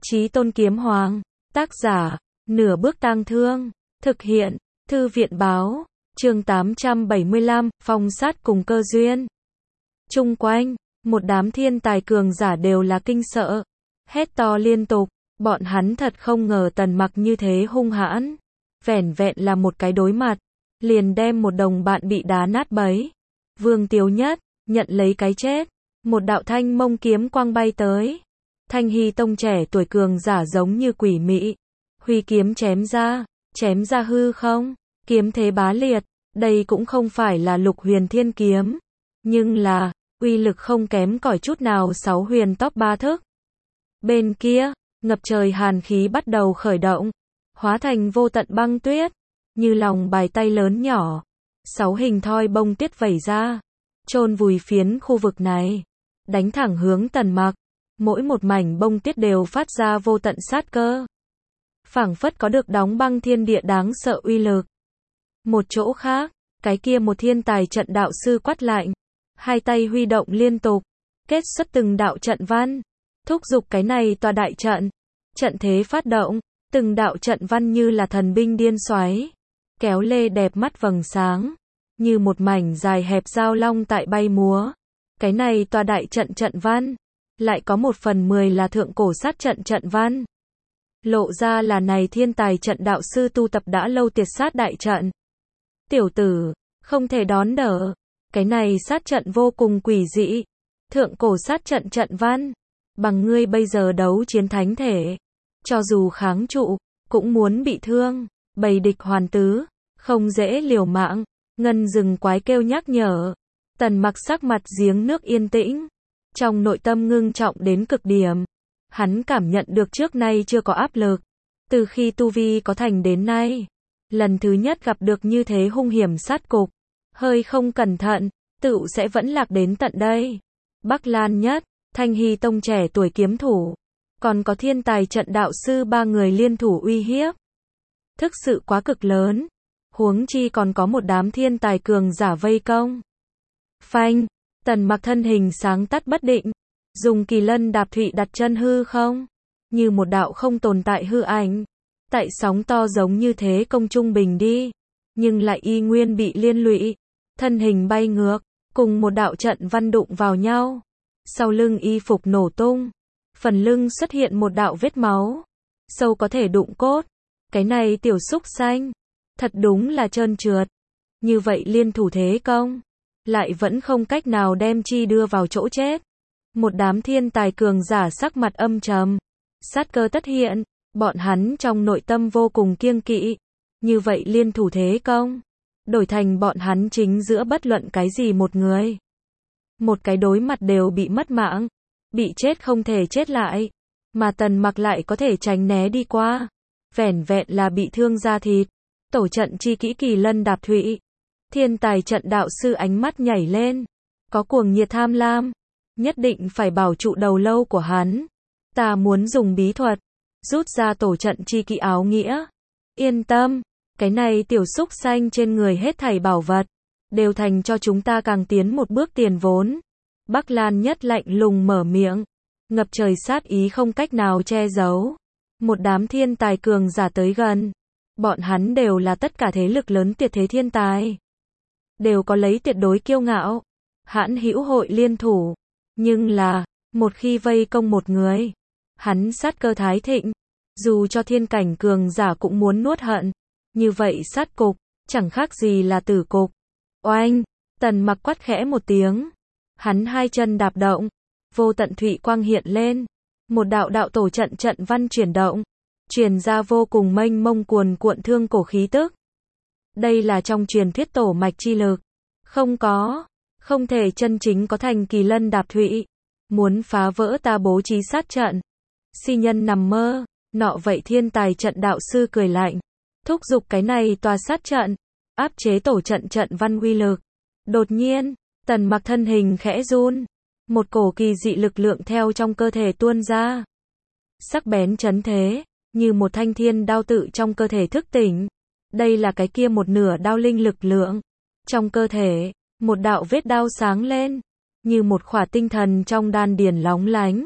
Chí Tôn Kiếm Hoàng, tác giả, Nửa Bước Tang Thương, thực hiện, Thư viện báo, chương 875, phong sát cùng cơ duyên. Chung quanh, một đám thiên tài cường giả đều là kinh sợ, hét to liên tục, bọn hắn thật không ngờ Tần Mặc như thế hung hãn, vẻn vẹn là một cái đối mặt, liền đem một đồng bạn bị đá nát bấy. Vương Tiếu Nhất, nhận lấy cái chết, một đạo thanh mông kiếm quang bay tới. Thanh Hy Tông trẻ tuổi cường giả giống như quỷ mị, huy kiếm chém ra hư không, kiếm thế bá liệt, đây cũng không phải là Lục Huyền Thiên kiếm, nhưng là, uy lực không kém cỏi chút nào 6 huyền tóc 3 thức. Bên kia, ngập trời hàn khí bắt đầu khởi động, hóa thành vô tận băng tuyết, như lòng bàn tay lớn nhỏ, 6 hình thoi bông tuyết vẩy ra, chôn vùi phiến khu vực này, đánh thẳng hướng Tần Mặc. Mỗi một mảnh bông tuyết đều phát ra vô tận sát cơ, phảng phất có được đóng băng thiên địa đáng sợ uy lực. Một chỗ khác, cái kia một thiên tài trận đạo sư quát lạnh, hai tay huy động liên tục, kết xuất từng đạo trận văn, thúc giục cái này tòa đại trận. Trận thế phát động, từng đạo trận văn như là thần binh điên xoáy, kéo lê đẹp mắt vầng sáng, như một mảnh dài hẹp giao long tại bay múa. Cái này tòa đại trận văn lại có 1/10 là thượng cổ sát trận văn. Lộ ra là này thiên tài trận đạo sư tu tập đã lâu tiệt sát đại trận. Tiểu tử, không thể đón đỡ. Cái này sát trận vô cùng quỷ dị. Thượng cổ sát trận văn. Bằng ngươi bây giờ đấu chiến thánh thể. Cho dù kháng trụ, cũng muốn bị thương. Bầy địch hoàn tứ. Không dễ liều mạng. Ngân rừng quái kêu nhắc nhở. Tần Mặc sắc mặt giếng nước yên tĩnh. Trong nội tâm ngưng trọng đến cực điểm, hắn cảm nhận được trước nay chưa có áp lực. Từ khi tu vi có thành đến nay, lần thứ nhất gặp được như thế hung hiểm sát cục, hơi không cẩn thận, tựu sẽ vẫn lạc đến tận đây. Bắc Lan Nhất, Thanh Hy Tông trẻ tuổi kiếm thủ, còn có thiên tài trận đạo sư 3 người liên thủ uy hiếp. Thực sự quá cực lớn, huống chi còn có một đám thiên tài cường giả vây công. Phanh! Tần Mặc thân hình sáng tắt bất định, dùng kỳ lân đạp thụy đặt chân hư không, như một đạo không tồn tại hư ảnh, tại sóng to giống như thế công trung bình đi, nhưng lại y nguyên bị liên lụy, thân hình bay ngược, cùng một đạo trận văn đụng vào nhau, sau lưng y phục nổ tung, phần lưng xuất hiện một đạo vết máu, sâu có thể đụng cốt, cái này tiểu xúc xanh, thật đúng là trơn trượt, như vậy liên thủ thế công. Lại vẫn không cách nào đem chi đưa vào chỗ chết. Một đám thiên tài cường giả sắc mặt âm trầm, sát cơ tất hiện, bọn hắn trong nội tâm vô cùng kiêng kỵ. Như vậy liên thủ thế công, đổi thành bọn hắn chính giữa bất luận cái gì một người. Một cái đối mặt đều bị mất mạng, bị chết không thể chết lại, mà Tần Mặc lại có thể tránh né đi qua. Vẻn vẹn là bị thương da thịt, tổ trận chi kỹ kỳ lân đạp thụy. Thiên tài trận đạo sư ánh mắt nhảy lên, có cuồng nhiệt tham lam, nhất định phải bảo trụ đầu lâu của hắn. Ta muốn dùng bí thuật, rút ra tổ trận chi kỹ áo nghĩa. Yên tâm, cái này tiểu xúc xanh trên người hết thảy bảo vật, đều thành cho chúng ta càng tiến một bước tiền vốn. Bắc Lan Nhất lạnh lùng mở miệng, ngập trời sát ý không cách nào che giấu. Một đám thiên tài cường giả tới gần, bọn hắn đều là tất cả thế lực lớn tuyệt thế thiên tài. Đều có lấy tuyệt đối kiêu ngạo, hãn hữu hội liên thủ, nhưng là, một khi vây công một người, hắn sát cơ thái thịnh, dù cho thiên cảnh cường giả cũng muốn nuốt hận, như vậy sát cục, chẳng khác gì là tử cục. Oanh, Tần Mặc quát khẽ một tiếng, hắn hai chân đạp động, vô tận thụy quang hiện lên, một đạo tổ trận văn chuyển động, truyền ra vô cùng mênh mông cuồn cuộn thương cổ khí tức. Đây là trong truyền thuyết tổ mạch chi lực. Không thể chân chính có thành kỳ lân đạp thụy. Muốn phá vỡ ta bố trí sát trận. Si nhân nằm mơ, nọ vậy thiên tài trận đạo sư cười lạnh. Thúc giục cái này tòa sát trận, áp chế tổ trận văn uy lực. Đột nhiên, Tần Mặc thân hình khẽ run. Một cổ kỳ dị lực lượng theo trong cơ thể tuôn ra. Sắc bén chấn thế, như một thanh thiên đao tự trong cơ thể thức tỉnh. Đây là cái kia một nửa đao linh lực lượng. Trong cơ thể, một đạo vết đao sáng lên, như một khỏa tinh thần trong đan điền lóng lánh.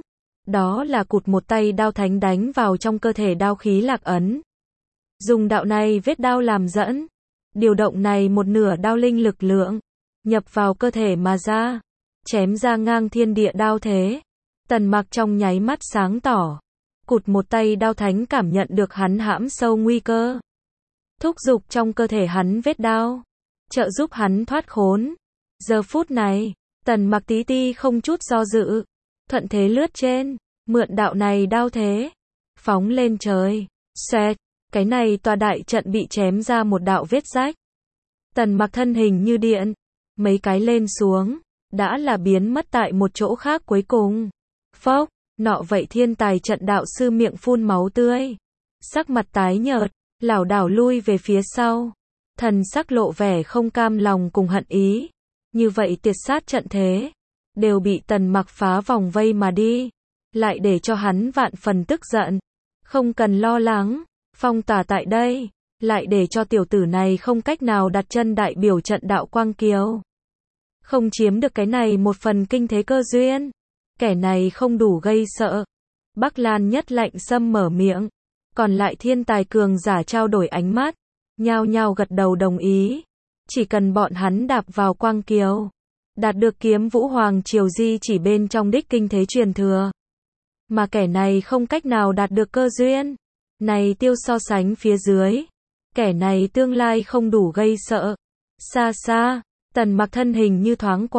đó là cụt một tay đao thánh đánh vào trong cơ thể đao khí lạc ấn. Dùng đạo này vết đao làm dẫn, điều động này một nửa đao linh lực lượng, nhập vào cơ thể mà ra, chém ra ngang thiên địa đao thế. Tần Mặc trong nháy mắt sáng tỏ, cụt một tay đao thánh cảm nhận được hắn hãm sâu nguy cơ. Thúc giục trong cơ thể hắn vết đao, trợ giúp hắn thoát khốn. Giờ phút này, Tần Mặc tí ti không chút do dự, thuận thế lướt trên, mượn đạo này đao thế, phóng lên trời. Xoẹt, cái này tòa đại trận bị chém ra một đạo vết rách. Tần Mặc thân hình như điện, mấy cái lên xuống, đã là biến mất tại một chỗ khác cuối cùng. Phốc, nọ vậy thiên tài trận đạo sư miệng phun máu tươi, sắc mặt tái nhợt, lảo đảo lui về phía sau, thần sắc lộ vẻ không cam lòng cùng hận ý. Như vậy tiệt sát trận thế, đều bị Tần Mặc phá vòng vây mà đi, lại để cho hắn vạn phần tức giận. Không cần lo lắng, phong tỏa tại đây, lại để cho tiểu tử này không cách nào đặt chân đại biểu trận đạo quang kiều. Không chiếm được cái này một phần kinh thế cơ duyên, kẻ này không đủ gây sợ. Bắc Lan Nhất lạnh sâm mở miệng, còn lại thiên tài cường giả trao đổi ánh mắt, nhao nhao gật đầu đồng ý. Chỉ cần bọn hắn đạp vào quang kiều, đạt được kiếm Vũ Hoàng Triều di chỉ bên trong đích kinh thế truyền thừa, mà kẻ này không cách nào đạt được cơ duyên này tiêu so sánh phía dưới, kẻ này tương lai không đủ gây sợ. Xa xa, Tần Mặc thân hình như thoáng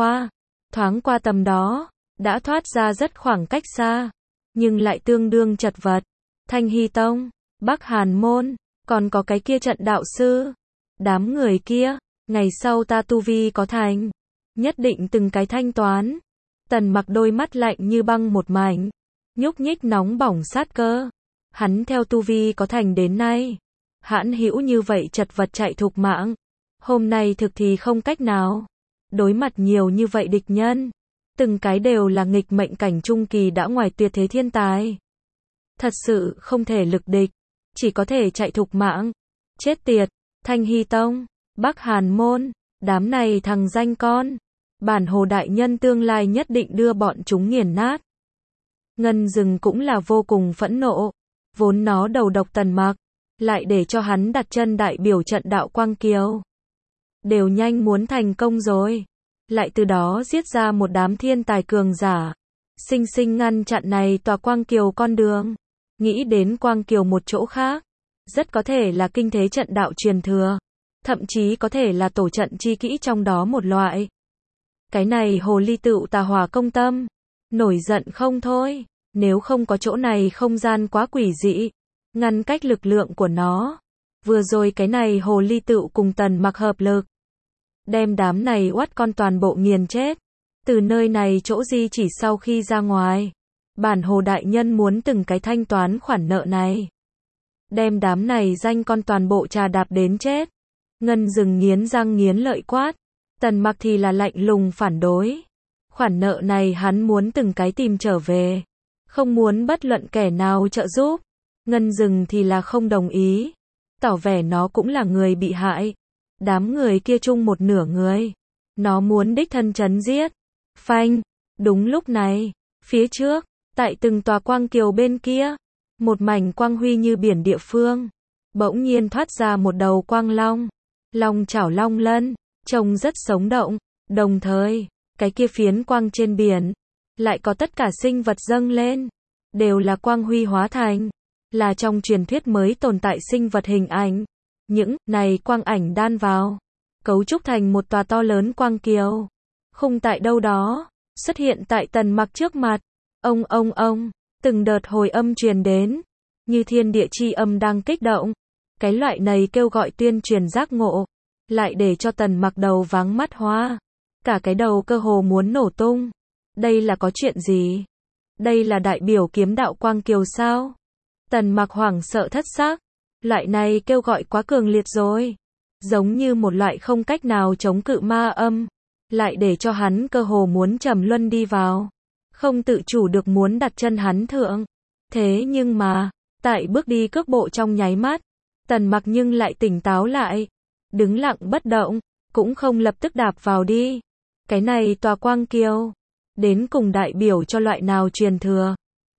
qua tầm đó, đã thoát ra rất khoảng cách xa, nhưng lại tương đương chật vật. Thanh Hy Tông, Bắc Hàn Môn, còn có cái kia trận đạo sư, đám người kia, ngày sau ta tu vi có thành, nhất định từng cái thanh toán. Tần Mặc đôi mắt lạnh như băng một mảnh, nhúc nhích nóng bỏng sát cơ. Hắn theo tu vi có thành đến nay, hãn hữu như vậy chật vật chạy thục mạng, hôm nay thực thì không cách nào đối mặt nhiều như vậy địch nhân, từng cái đều là nghịch mệnh cảnh trung kỳ đã ngoài tuyệt thế thiên tài, thật sự không thể lực địch, chỉ có thể chạy thục mạng. Chết tiệt, Thanh Hy Tông, Bắc Hàn Môn, đám này thằng danh con, bản Hồ đại nhân tương lai nhất định đưa bọn chúng nghiền nát. Ngân Dừng cũng là vô cùng phẫn nộ, vốn nó đầu độc Tần Mặc, lại để cho hắn đặt chân đại biểu trận đạo quang kiều, đều nhanh muốn thành công rồi, lại từ đó giết ra một đám thiên tài cường giả, sinh sinh ngăn chặn này tòa quang kiều con đường. Nghĩ đến quang kiều một chỗ khác, rất có thể là kinh thế trận đạo truyền thừa, thậm chí có thể là tổ trận chi kỹ trong đó một loại. Cái này hồ ly tựu tà hỏa công tâm, nổi giận không thôi, nếu không có chỗ này không gian quá quỷ dị, ngăn cách lực lượng của nó. Vừa rồi cái này hồ ly tựu cùng Tần Mặc hợp lực, đem đám này oắt con toàn bộ nghiền chết. Từ nơi này chỗ di chỉ sau khi ra ngoài, bản Hồ đại nhân muốn từng cái thanh toán khoản nợ này, đem đám này danh con toàn bộ trà đạp đến chết. Ngân Dừng nghiến răng nghiến lợi quát, Tần Mặc thì là lạnh lùng phản đối. Khoản nợ này hắn muốn từng cái tìm trở về, không muốn bất luận kẻ nào trợ giúp. Ngân Dừng thì là không đồng ý, tỏ vẻ nó cũng là người bị hại, đám người kia chung một nửa người, nó muốn đích thân chấn giết. Phanh, đúng lúc này, phía trước, tại từng tòa quang kiều bên kia, một mảnh quang huy như biển địa phương, bỗng nhiên thoát ra một đầu quang long, long chảo long lân, trông rất sống động. Đồng thời, cái kia phiến quang trên biển, lại có tất cả sinh vật dâng lên, đều là quang huy hóa thành, là trong truyền thuyết mới tồn tại sinh vật hình ảnh. Những này quang ảnh đan vào, cấu trúc thành một tòa to lớn quang kiều. Khung tại đâu đó, xuất hiện tại Tần Mặc trước mặt. Ông, từng đợt hồi âm truyền đến, như thiên địa chi âm đang kích động. Cái loại này kêu gọi tuyên truyền giác ngộ, lại để cho Tần Mặc đầu váng mắt hoa, cả cái đầu cơ hồ muốn nổ tung. Đây là có chuyện gì? Đây là đại biểu kiếm đạo quang kiều sao? Tần Mặc hoảng sợ thất xác, loại này kêu gọi quá cường liệt rồi, giống như một loại không cách nào chống cự ma âm, lại để cho hắn cơ hồ muốn trầm luân đi vào, không tự chủ được muốn đặt chân hắn thượng. Thế nhưng mà, tại bước đi cước bộ trong nháy mắt, Tần Mặc nhưng lại tỉnh táo lại, đứng lặng bất động, cũng không lập tức đạp vào đi. Cái này tòa quang kiều, đến cùng đại biểu cho loại nào truyền thừa?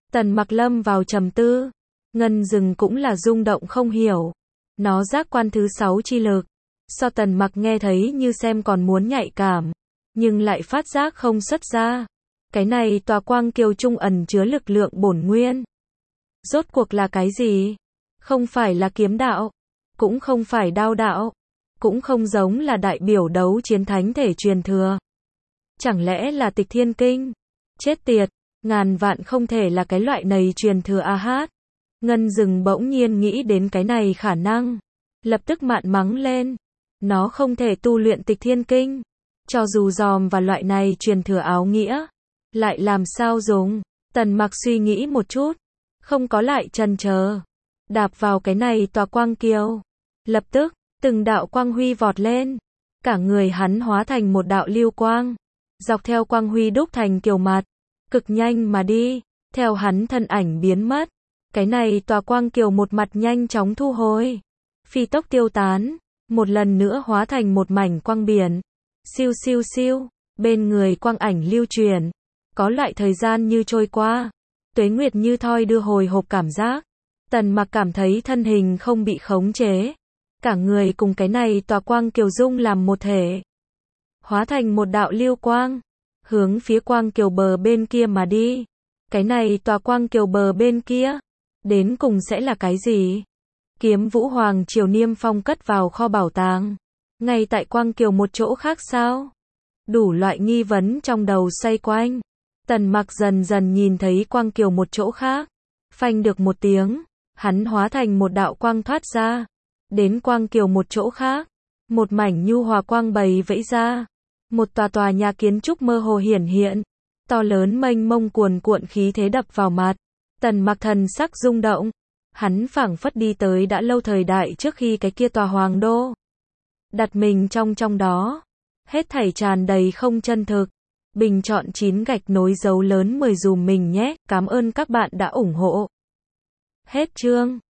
Tần Mặc lâm vào trầm tư. Ngân Dừng cũng là rung động không hiểu. Nó giác quan thứ 6 chi lực. So Tần Mặc nghe thấy như xem còn muốn nhạy cảm. Nhưng lại phát giác không xuất ra. Cái này tòa quang kiều trung ẩn chứa lực lượng bổn nguyên. Rốt cuộc là cái gì? Không phải là kiếm đạo. Cũng không phải đao đạo. Cũng không giống là đại biểu đấu chiến thánh thể truyền thừa. Chẳng lẽ là Tịch Thiên Kinh? Chết tiệt, ngàn vạn không thể là cái loại này truyền thừa a hát. Ngân Dừng bỗng nhiên nghĩ đến cái này khả năng. Lập tức mạn mắng lên. Nó không thể tu luyện Tịch Thiên Kinh. Cho dù dòm và loại này truyền thừa áo nghĩa. Lại làm sao dùng? Tần Mặc suy nghĩ một chút. Không có lại chần chờ. Đạp vào cái này tòa quang kiều. Lập tức, từng đạo quang huy vọt lên. Cả người hắn hóa thành một đạo lưu quang. Dọc theo quang huy đúc thành kiều mặt. Cực nhanh mà đi. Theo hắn thân ảnh biến mất. Cái này tòa quang kiều một mặt nhanh chóng thu hồi. Phi tốc tiêu tán. Một lần nữa hóa thành một mảnh quang biển. Siêu siêu siêu. Bên người quang ảnh lưu truyền. Có loại thời gian như trôi qua. Tuế nguyệt như thoi đưa hồi hộp cảm giác. Tần Mặc cảm thấy thân hình không bị khống chế. Cả người cùng cái này tòa quang kiều dung làm một thể. Hóa thành một đạo lưu quang. Hướng phía quang kiều bờ bên kia mà đi. Cái này tòa quang kiều bờ bên kia. Đến cùng sẽ là cái gì? Kiếm Vũ Hoàng Triều niêm phong cất vào kho bảo tàng. Ngay tại quang kiều một chỗ khác sao? Đủ loại nghi vấn trong đầu xoay quanh. Tần Mặc dần dần nhìn thấy quang kiều một chỗ khác. Phanh được một tiếng. Hắn hóa thành một đạo quang thoát ra. Đến quang kiều một chỗ khác. Một mảnh nhu hòa quang bày vẫy ra. Một tòa nhà kiến trúc mơ hồ hiển hiện. To lớn mênh mông cuồn cuộn khí thế đập vào mặt. Tần Mặc thần sắc rung động. Hắn phảng phất đi tới đã lâu thời đại trước khi cái kia tòa hoàng đô. Đặt mình trong đó. Hết thảy tràn đầy không chân thực. Bình chọn 9 gạch nối dấu lớn 10 dùm mình nhé. Cảm ơn các bạn đã ủng hộ. Hết chương.